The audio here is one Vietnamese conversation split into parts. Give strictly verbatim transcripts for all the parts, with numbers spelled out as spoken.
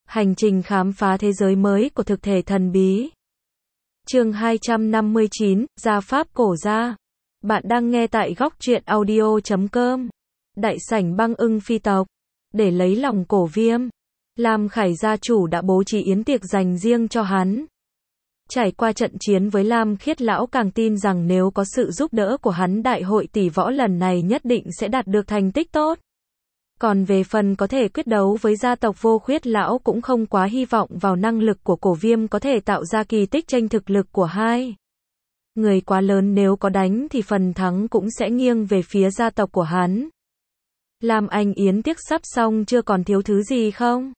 Hành trình khám phá thế giới mới của thực thể thần bí. Chương hai trăm năm mươi chín, Gia pháp cổ gia. Bạn đang nghe tại góc truyện audio chấm com. Đại sảnh băng ưng phi tộc. Để lấy lòng Cổ Viêm, Lam Khải gia chủ đã bố trí yến tiệc dành riêng cho hắn. Trải qua trận chiến với Lam Khiết lão càng tin rằng nếu có sự giúp đỡ của hắn, đại hội tỷ võ lần này nhất định sẽ đạt được thành tích tốt. Còn về phần có thể quyết đấu với gia tộc Vô Khuyết lão cũng không quá hy vọng vào năng lực của Cổ Viêm có thể tạo ra kỳ tích tranh thực lực của hai người quá lớn, nếu có đánh thì phần thắng cũng sẽ nghiêng về phía gia tộc của hắn. Lam Anh, yến tiệc sắp xong chưa, còn thiếu thứ gì không?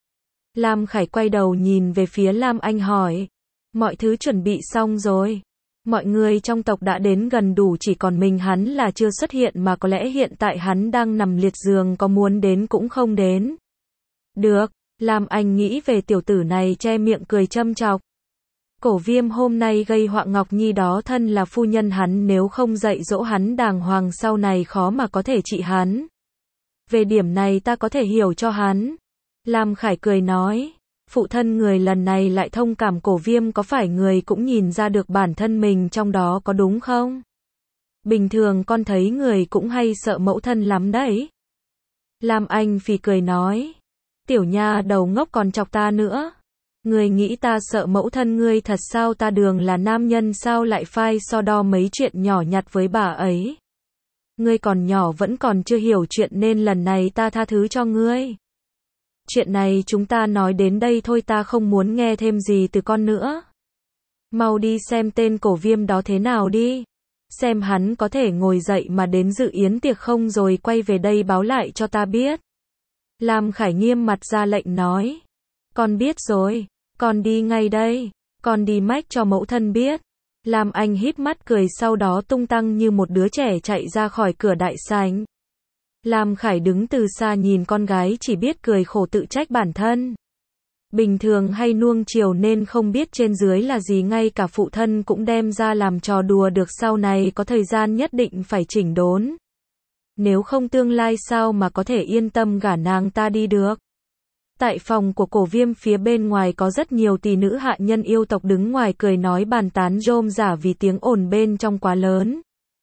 Lam Khải quay đầu nhìn về phía Lam Anh hỏi. Mọi thứ chuẩn bị xong rồi. Mọi người trong tộc đã đến gần đủ, chỉ còn mình hắn là chưa xuất hiện, mà có lẽ hiện tại hắn đang nằm liệt giường, có muốn đến cũng không đến. Được, Lam Anh nghĩ về tiểu tử này, che miệng cười châm chọc. Cổ Viêm hôm nay gây họa Ngọc Nhi đó, thân là phu nhân hắn, nếu không dạy dỗ hắn đàng hoàng sau này khó mà có thể trị hắn. Về điểm này ta có thể hiểu cho hắn. Lam Khải cười nói. Phụ thân người lần này lại thông cảm Cổ Viêm, có phải người cũng nhìn ra được bản thân mình trong đó có đúng không? Bình thường con thấy người cũng hay sợ mẫu thân lắm đấy. Lam Anh phì cười nói. Tiểu nha đầu ngốc còn chọc ta nữa. Người nghĩ ta sợ mẫu thân ngươi thật sao? Ta Đường là nam nhân sao lại phai so đo mấy chuyện nhỏ nhặt với bà ấy? Ngươi còn nhỏ vẫn còn chưa hiểu chuyện nên lần này ta tha thứ cho ngươi. Chuyện này chúng ta nói đến đây thôi, ta không muốn nghe thêm gì từ con nữa. Mau đi xem tên Cổ Viêm đó thế nào đi. Xem hắn có thể ngồi dậy mà đến dự yến tiệc không, rồi quay về đây báo lại cho ta biết. Lam Khải nghiêm mặt ra lệnh nói. Con biết rồi, con đi ngay đây, con đi mách cho mẫu thân biết. Lam Anh híp mắt cười, sau đó tung tăng như một đứa trẻ chạy ra khỏi cửa đại sảnh. Lam Khải đứng từ xa nhìn con gái, chỉ biết cười khổ tự trách bản thân. Bình thường hay nuông chiều nên không biết trên dưới là gì, ngay cả phụ thân cũng đem ra làm trò đùa được, sau này có thời gian nhất định phải chỉnh đốn. Nếu không tương lai sao mà có thể yên tâm gả nàng ta đi được. Tại phòng của Cổ Viêm, phía bên ngoài có rất nhiều tỷ nữ hạ nhân yêu tộc đứng ngoài cười nói bàn tán rôm rả vì tiếng ồn bên trong quá lớn.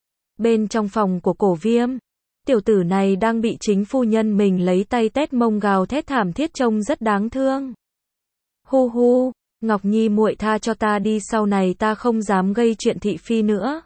Bên trong phòng của Cổ Viêm, tiểu tử này đang bị chính phu nhân mình lấy tay tét mông gào thét thảm thiết, trông rất đáng thương. Hu hu, Ngọc Nhi muội tha cho ta đi, sau này ta không dám gây chuyện thị phi nữa.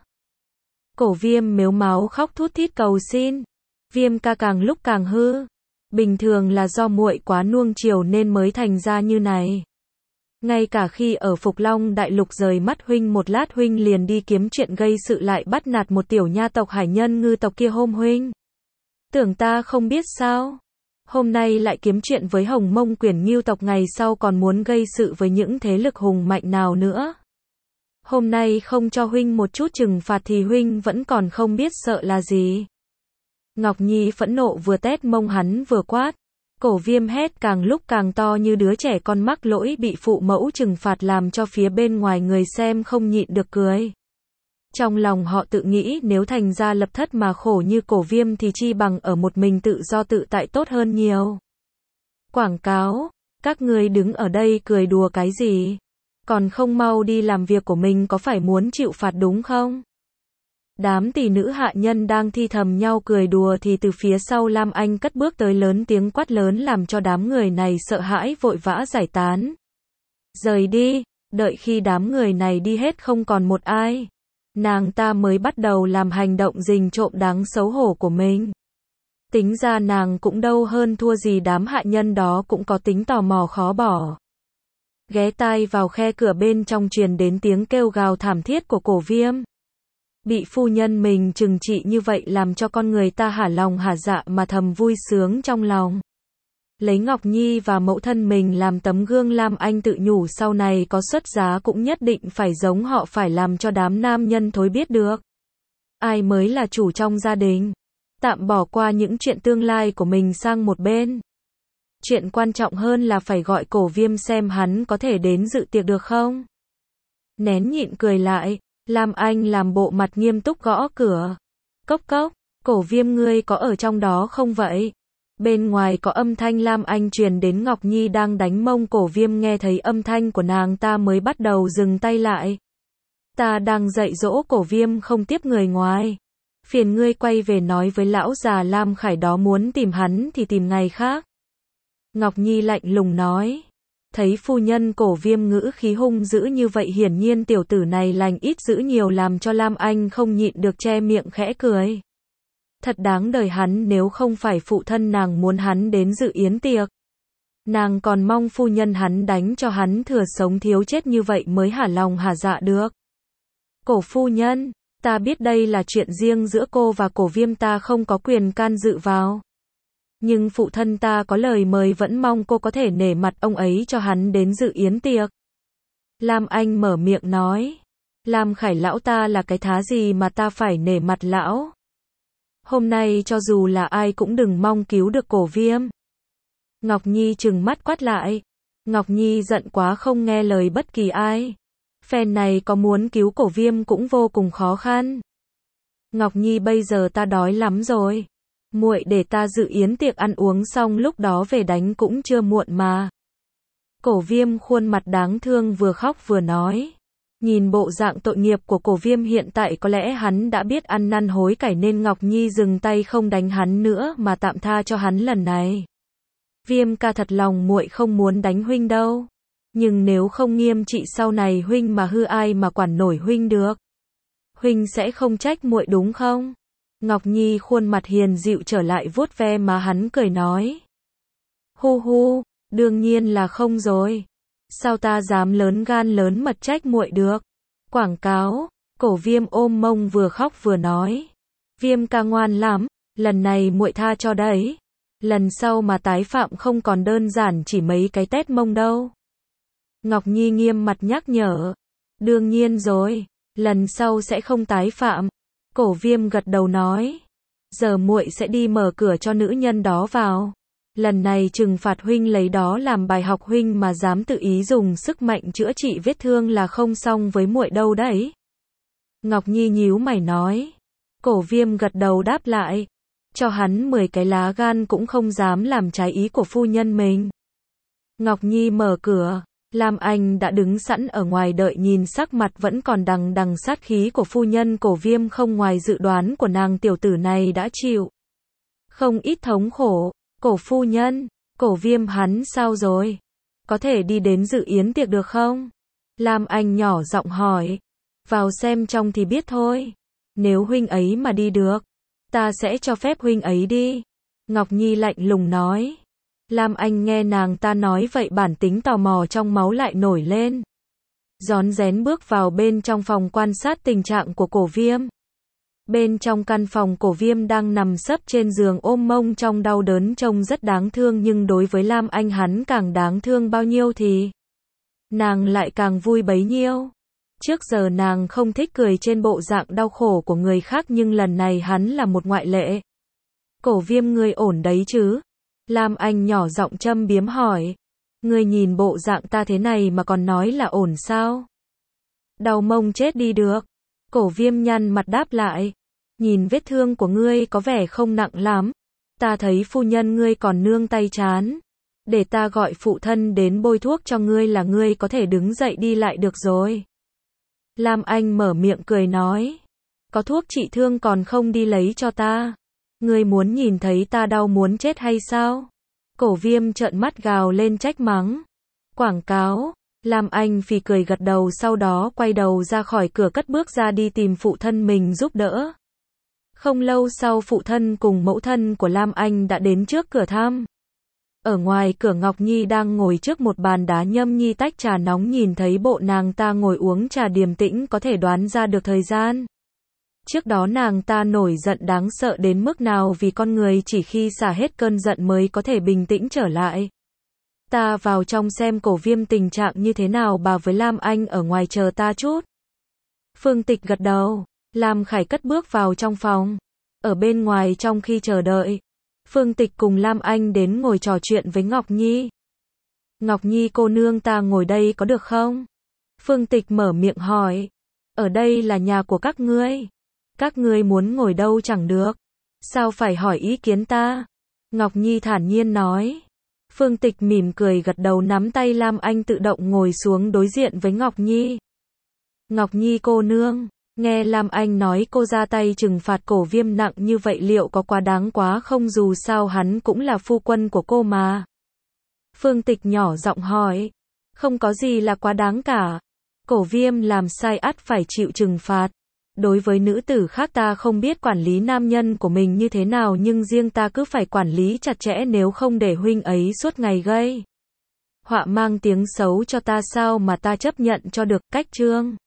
Cổ Viêm mếu máo khóc thút thít cầu xin. Viêm ca càng lúc càng hư. Bình thường là do muội quá nuông chiều nên mới thành ra như này. Ngay cả khi ở Phục Long Đại Lục rời mắt huynh một lát, huynh liền đi kiếm chuyện gây sự, lại bắt nạt một tiểu nha tộc hải nhân ngư tộc kia. Hôm huynh tưởng ta không biết sao? Hôm nay lại kiếm chuyện với Hồng Mông Quyển Ngưu tộc, ngày sau còn muốn gây sự với những thế lực hùng mạnh nào nữa. Hôm nay không cho huynh một chút trừng phạt thì huynh vẫn còn không biết sợ là gì. Ngọc Nhi phẫn nộ, vừa tét mông hắn vừa quát. Cổ Viêm hét càng lúc càng to như đứa trẻ con mắc lỗi bị phụ mẫu trừng phạt, làm cho phía bên ngoài người xem không nhịn được cười. Trong lòng họ tự nghĩ, nếu thành ra lập thất mà khổ như Cổ Viêm thì chi bằng ở một mình tự do tự tại tốt hơn nhiều. Quảng cáo, các người đứng ở đây cười đùa cái gì? Còn không mau đi làm việc của mình, có phải muốn chịu phạt đúng không? Đám tỷ nữ hạ nhân đang thi thầm nhau cười đùa thì từ phía sau Lam Anh cất bước tới, lớn tiếng quát lớn làm cho đám người này sợ hãi vội vã giải tán. Rời đi, đợi khi đám người này đi hết không còn một ai, nàng ta mới bắt đầu làm hành động rình trộm đáng xấu hổ của mình. Tính ra nàng cũng đâu hơn thua gì đám hạ nhân đó, cũng có tính tò mò khó bỏ. Ghé tai vào khe cửa bên trong truyền đến tiếng kêu gào thảm thiết của Cổ Viêm. Bị phu nhân mình trừng trị như vậy làm cho con người ta hả lòng hả dạ mà thầm vui sướng trong lòng. Lấy Ngọc Nhi và mẫu thân mình làm tấm gương, Lam Anh tự nhủ sau này có xuất giá cũng nhất định phải giống họ, phải làm cho đám nam nhân thối biết được ai mới là chủ trong gia đình. Tạm bỏ qua những chuyện tương lai của mình sang một bên. Chuyện quan trọng hơn là phải gọi Cổ Viêm xem hắn có thể đến dự tiệc được không. Nén nhịn cười lại, Lam Anh làm bộ mặt nghiêm túc gõ cửa. Cốc cốc, Cổ Viêm ngươi có ở trong đó không vậy? Bên ngoài có âm thanh Lam Anh truyền đến, Ngọc Nhi đang đánh mông Cổ Viêm nghe thấy âm thanh của nàng ta mới bắt đầu dừng tay lại. Ta đang dạy dỗ Cổ Viêm không tiếp người ngoài. Phiền ngươi quay về nói với lão già Lam Khải đó muốn tìm hắn thì tìm ngày khác. Ngọc Nhi lạnh lùng nói. Thấy phu nhân Cổ Viêm ngữ khí hung dữ như vậy, hiển nhiên tiểu tử này lành ít dữ nhiều, làm cho Lam Anh không nhịn được che miệng khẽ cười. Thật đáng đời hắn, nếu không phải phụ thân nàng muốn hắn đến dự yến tiệc, nàng còn mong phu nhân hắn đánh cho hắn thừa sống thiếu chết như vậy mới hả lòng hả dạ được. Cổ phu nhân, ta biết đây là chuyện riêng giữa cô và Cổ Viêm, ta không có quyền can dự vào. Nhưng phụ thân ta có lời mời, vẫn mong cô có thể nể mặt ông ấy cho hắn đến dự yến tiệc. Lam Anh mở miệng nói. Lam Khải lão ta là cái thá gì mà ta phải nể mặt lão? Hôm nay cho dù là ai cũng đừng mong cứu được Cổ Viêm. Ngọc Nhi trừng mắt quát lại. Ngọc Nhi giận quá không nghe lời bất kỳ ai. Phen này có muốn cứu Cổ Viêm cũng vô cùng khó khăn. Ngọc Nhi, bây giờ ta đói lắm rồi. Muội để ta dự yến tiệc ăn uống xong lúc đó về đánh cũng chưa muộn mà. Cổ Viêm khuôn mặt đáng thương vừa khóc vừa nói. Nhìn bộ dạng tội nghiệp của Cổ Viêm hiện tại, có lẽ hắn đã biết ăn năn hối cải nên Ngọc Nhi dừng tay không đánh hắn nữa mà tạm tha cho hắn lần này. Viêm ca, thật lòng muội không muốn đánh huynh đâu. Nhưng nếu không nghiêm trị sau này huynh mà hư, ai mà quản nổi huynh được. Huynh sẽ không trách muội đúng không? Ngọc Nhi khuôn mặt hiền dịu trở lại, vuốt ve má hắn cười nói. Hu hu, đương nhiên là không rồi. Sao ta dám lớn gan lớn mật trách muội được? Quảng cáo. Cổ Viêm ôm mông vừa khóc vừa nói. Viêm ca ngoan lắm, lần này muội tha cho đấy. Lần sau mà tái phạm không còn đơn giản chỉ mấy cái tét mông đâu. Ngọc Nhi nghiêm mặt nhắc nhở. Đương nhiên rồi, lần sau sẽ không tái phạm. Cổ Viêm gật đầu nói. Giờ muội sẽ đi mở cửa cho nữ nhân đó vào. Lần này trừng phạt huynh lấy đó làm bài học, huynh mà dám tự ý dùng sức mạnh chữa trị vết thương là không xong với muội đâu đấy. Ngọc Nhi nhíu mày nói. Cổ Viêm gật đầu đáp lại. Cho hắn mười cái lá gan cũng không dám làm trái ý của phu nhân mình. Ngọc Nhi mở cửa. Lam Anh đã đứng sẵn ở ngoài đợi, nhìn sắc mặt vẫn còn đằng đằng sát khí của phu nhân Cổ Viêm không ngoài dự đoán của nàng, tiểu tử này đã chịu không ít thống khổ. Cổ phu nhân, Cổ Viêm hắn sao rồi? Có thể đi đến dự yến tiệc được không? Lam Anh nhỏ giọng hỏi. Vào xem trong thì biết thôi. Nếu huynh ấy mà đi được, ta sẽ cho phép huynh ấy đi. Ngọc Nhi lạnh lùng nói. Lam Anh nghe nàng ta nói vậy, bản tính tò mò trong máu lại nổi lên. Rón rén bước vào bên trong phòng quan sát tình trạng của Cổ Viêm. Bên trong căn phòng, Cổ Viêm đang nằm sấp trên giường ôm mông trong đau đớn, trông rất đáng thương, nhưng đối với Lam Anh hắn càng đáng thương bao nhiêu thì nàng lại càng vui bấy nhiêu. Trước giờ nàng không thích cười trên bộ dạng đau khổ của người khác, nhưng lần này hắn là một ngoại lệ. Cổ Viêm, ngươi ổn đấy chứ? Lam Anh nhỏ giọng châm biếm hỏi. Ngươi nhìn bộ dạng ta thế này mà còn nói là ổn sao? Đau mông chết đi được. Cổ Viêm nhăn mặt đáp lại. Nhìn vết thương của ngươi có vẻ không nặng lắm. Ta thấy phu nhân ngươi còn nương tay chán. Để ta gọi phụ thân đến bôi thuốc cho ngươi là ngươi có thể đứng dậy đi lại được rồi. Lam Anh mở miệng cười nói. Có thuốc trị thương còn không đi lấy cho ta? Ngươi muốn nhìn thấy ta đau muốn chết hay sao? Cổ Viêm trợn mắt gào lên trách mắng. Quảng cáo. Lam Anh phì cười gật đầu, sau đó quay đầu ra khỏi cửa, cất bước ra đi tìm phụ thân mình giúp đỡ. Không lâu sau, phụ thân cùng mẫu thân của Lam Anh đã đến trước cửa thăm. Ở ngoài cửa, Ngọc Nhi đang ngồi trước một bàn đá nhâm nhi tách trà nóng, nhìn thấy bộ nàng ta ngồi uống trà điềm tĩnh có thể đoán ra được thời gian. Trước đó nàng ta nổi giận đáng sợ đến mức nào, vì con người chỉ khi xả hết cơn giận mới có thể bình tĩnh trở lại. Ta vào trong xem Cổ Viêm tình trạng như thế nào, bà với Lam Anh ở ngoài chờ ta chút. Phương Tịch gật đầu. Lam Khải cất bước vào trong phòng. Ở bên ngoài trong khi chờ đợi, Phương Tịch cùng Lam Anh đến ngồi trò chuyện với Ngọc Nhi. Ngọc Nhi cô nương, ta ngồi đây có được không? Phương Tịch mở miệng hỏi. Ở đây là nhà của các ngươi. Các ngươi muốn ngồi đâu chẳng được. Sao phải hỏi ý kiến ta? Ngọc Nhi thản nhiên nói. Phương Tịch mỉm cười gật đầu nắm tay Lam Anh tự động ngồi xuống đối diện với Ngọc Nhi. Ngọc Nhi cô nương, nghe Lam Anh nói cô ra tay trừng phạt Cổ Viêm nặng như vậy liệu có quá đáng quá không, dù sao hắn cũng là phu quân của cô mà. Phương Tịch nhỏ giọng hỏi. Không có gì là quá đáng cả. Cổ Viêm làm sai ắt phải chịu trừng phạt. Đối với nữ tử khác ta không biết quản lý nam nhân của mình như thế nào, nhưng riêng ta cứ phải quản lý chặt chẽ, nếu không để huynh ấy suốt ngày gây họa mang tiếng xấu cho ta sao mà ta chấp nhận cho được. Cách Trương